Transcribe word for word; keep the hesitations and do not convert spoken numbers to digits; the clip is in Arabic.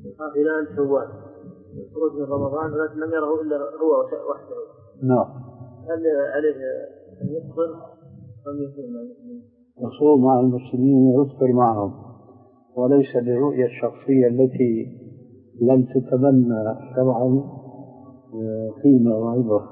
هلال شوال الخروج من رمضان ولكن لم يره إلا هو وحده. نعم. هل عليه أن يفطر أم يصوم مع المسلمين؟ يصوم مع المسلمين ويفطر معهم، وليس للرؤية الشخصية التي لم تتبنى شرعا قيمة وعبرة.